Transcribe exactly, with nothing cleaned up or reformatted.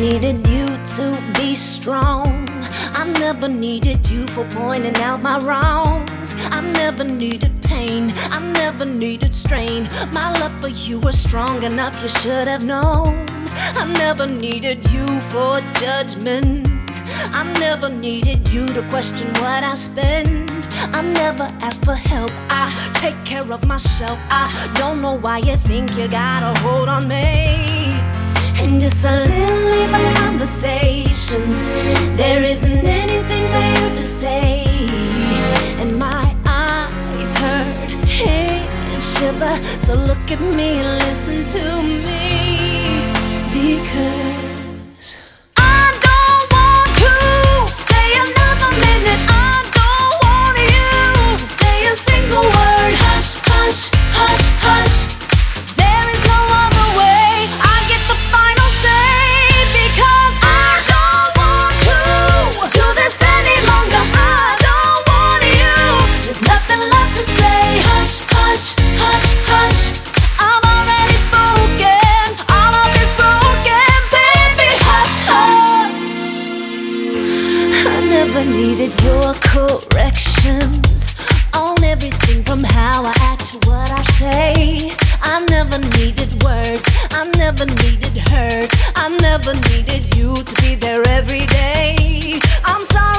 needed you to be strong. I never needed you for pointing out my wrongs. I never needed pain, I never needed strain. My love for you was strong enough, you should have known. I never needed you for judgment. I never needed you to question what I spend. I never asked for help, I take care of myself. I don't know why you think you got a hold on me. And it's a little even conversations. There isn't anything for you to say. And my eyes hurt, hands shiver. So look at me and listen to me. Because I don't want to stay another minute. I don't want you to say a single word. Hush, hush, hush, hush. There is no other way. I get the final say. Because I don't want to do this any longer. I don't want you. There's nothing left to say. Hush, hush, hush, hush. I'm already spoken. All of this broken, baby. Hush, hush. I never needed your corrections on everything from how I act to what I say. I never needed words, I never needed hurt. I never needed you to be there every day. I'm sorry.